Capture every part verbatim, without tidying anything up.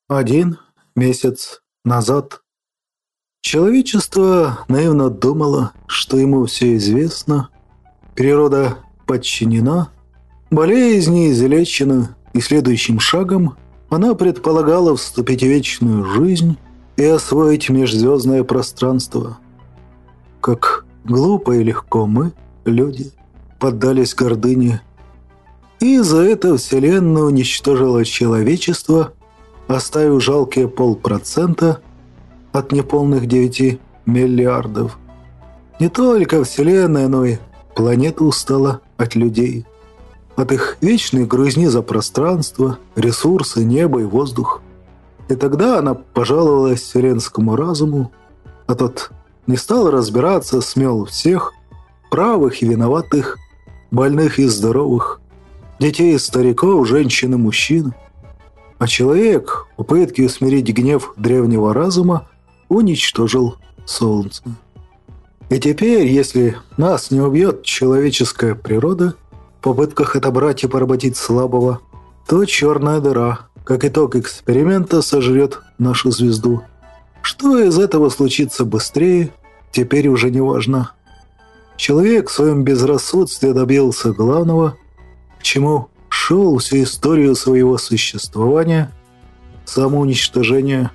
Один месяц назад человечество наивно думало, что ему все известно, природа подчинена, болезни излечены, и следующим шагом она предполагала вступить в вечную жизнь и освоить межзвездное пространство. Как глупо и легко мы, люди, поддались гордыне, и за это Вселенная уничтожила человечество, оставив жалкие полпроцента от неполных девяти миллиардов. Не только Вселенная, но и планета устала от людей, от их вечной грызни за пространство, ресурсы, небо и воздух. И тогда она пожаловалась вселенскому разуму, а тот не стал разбираться, смел всех, правых и виноватых, больных и здоровых, детей и стариков, женщин и мужчин. А человек, в попытке усмирить гнев древнего разума, уничтожил солнце. И теперь, если нас не убьет человеческая природа в попытках отобрать и поработить слабого, то черная дыра, как итог эксперимента, сожрет нашу звезду. Что из этого случится быстрее, теперь уже не важно. Человек в своем безрассудстве добился главного, к чему шел всю историю своего существования – самоуничтожение.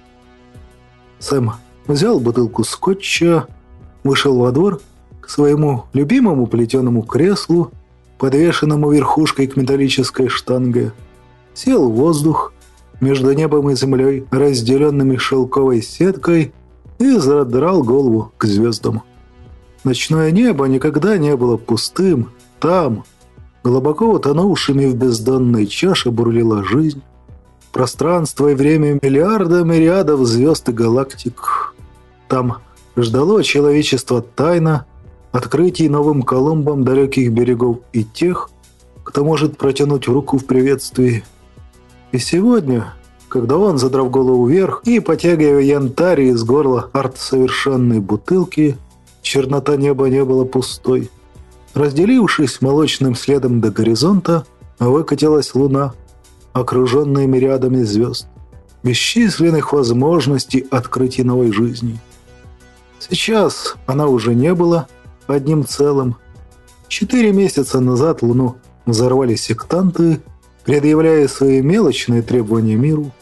Сэм взял бутылку скотча, вышел во двор к своему любимому плетеному креслу, подвешенному верхушкой к металлической штанге, сел в воздух между небом и землей, разделенными шелковой сеткой, и задрал голову к звездам. Ночное небо никогда не было пустым. Там, глубоко утонувшими в бездонной чаше, бурлила жизнь. Пространство и время миллиарда мириадов звезд и галактик. Там ждало человечество тайна, открытий новым Колумбом далеких берегов и тех, кто может протянуть руку в приветствии. И сегодня, когда он, задрав голову вверх и потягивая янтарь из горла арт-совершенной бутылки, чернота неба не была пустой. Разделившись молочным следом до горизонта, выкатилась луна, окруженная мириадами звезд, бесчисленных возможностей открытий новой жизни. Сейчас она уже не была одним целым. Четыре месяца назад Луну взорвали сектанты, предъявляя свои мелочные требования миру.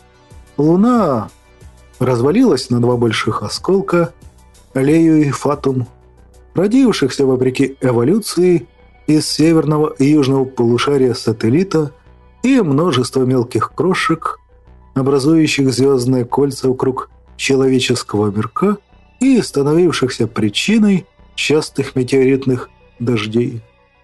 Луна развалилась на два больших осколка, Аллею и Фатум, родившихся вопреки эволюции из северного и южного полушария сателлита, и множество мелких крошек, образующих звездные кольца вокруг человеческого мирка и становившихся причиной частых метеоритных дождей.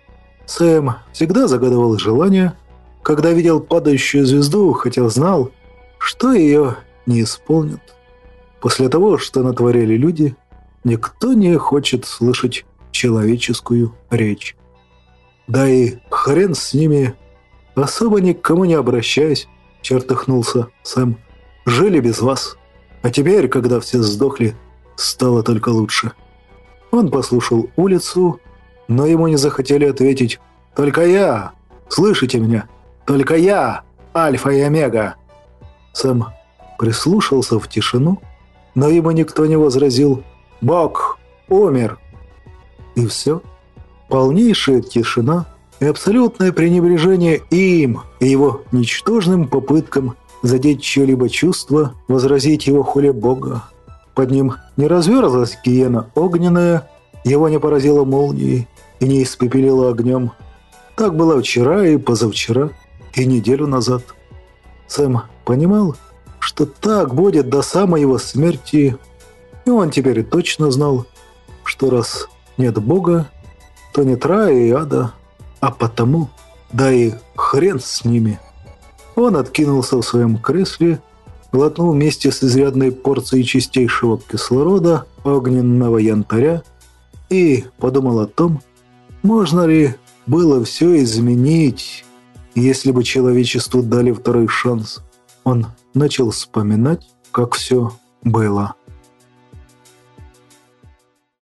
Сэм всегда загадывал желание, когда видел падающую звезду, хотя знал, что ее не исполнят. После того, что натворили люди, никто не хочет слышать человеческую речь. Да и хрен с ними, особо ни к кому не обращаясь, чертыхнулся Сэм. Жили без вас, а теперь, когда все сдохли, стало только лучше. Он послушал улицу, но ему не захотели ответить. «Только я! Слышите меня? Только я! Альфа и Омега!» Сэм прислушался в тишину, но ему никто не возразил. «Бог умер!» И все. Полнейшая тишина и абсолютное пренебрежение им и его ничтожным попыткам задеть чье-либо чувство, возразить его хуле Бога. Под ним не разверзлась гиена огненная, его не поразила молнией и не испепелила огнем. Так было вчера и позавчера, и неделю назад. Сэм понимал, что так будет до самой его смерти, и он теперь точно знал, что раз нет Бога, то нет рая и ада, а потому, да и хрен с ними. Он откинулся в своем кресле, глотнул вместе с изрядной порцией чистейшего кислорода огненного янтаря и подумал о том, можно ли было все изменить, если бы человечеству дали второй шанс. Он начал вспоминать, как все было.